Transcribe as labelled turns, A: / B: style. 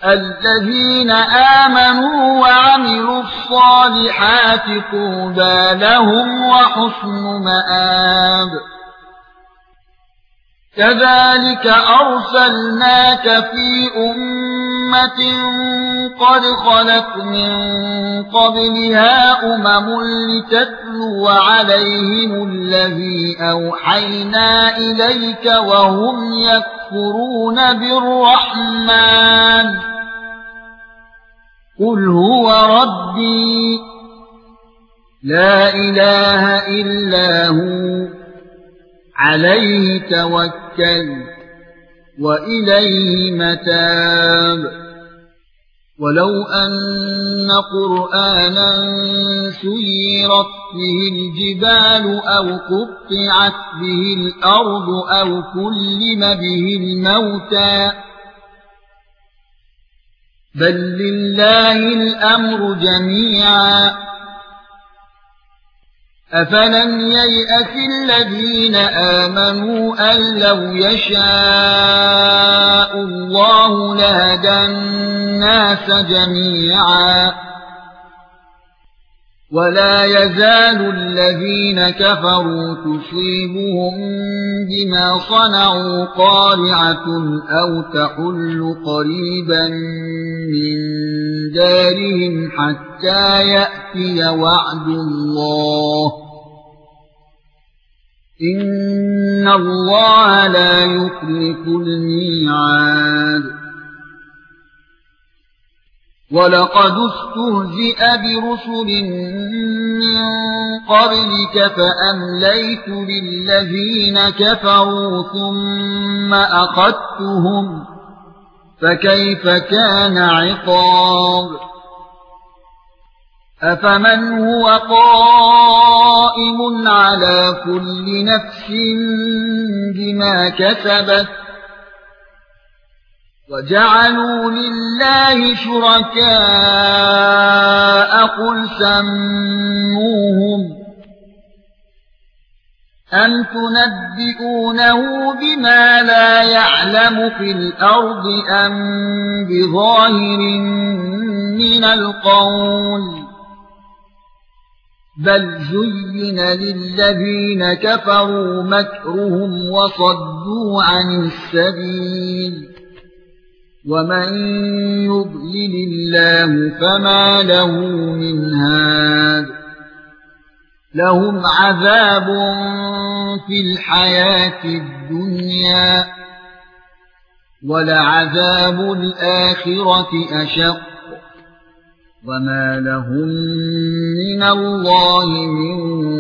A: الذين آمنوا وعملوا الصالحات طوبى لهم وحسن مآب. كذلك أرسلناك في أمة قد خلت من قبلها لتتلو عليهم الذي أوحينا إليك وهم يكفرون بالرحمن قل هو ربي لا إله إلا هو عليه توكل وإليه متاب. ولو أن قرآنا سيرت به الجبال أو قطعت به الأرض أو كلم به الموتى بل لله الأمر جميعا أفلم ييأس الذين آمنوا أن لو يشاء الله لهدى الناس جميعا ولا يزال الذين كفروا تصيبهم بما صنعوا قارعة أو تحل قريبا من دارهم حتى يأتي وعد الله إن الله لا يخلف الميعاد. ولقد استهزئ برسل من قبلك فأمليت للذين كفروا ثم أخذتهم فكيف كان عقاب. أفمن هو قائم على كل نفس بما كسبت وجعلوا لله شركاء قل سموهم أم تنبئونه بما لا يعلم في الأرض أم بظاهر من القول بل زين للذين كفروا مكرهم وصدوا عن السبيل ومن يضلل الله فما له من هاد. لهم عذاب في الحياة الدنيا ولعذاب الآخرة أشق وما لهم من الله من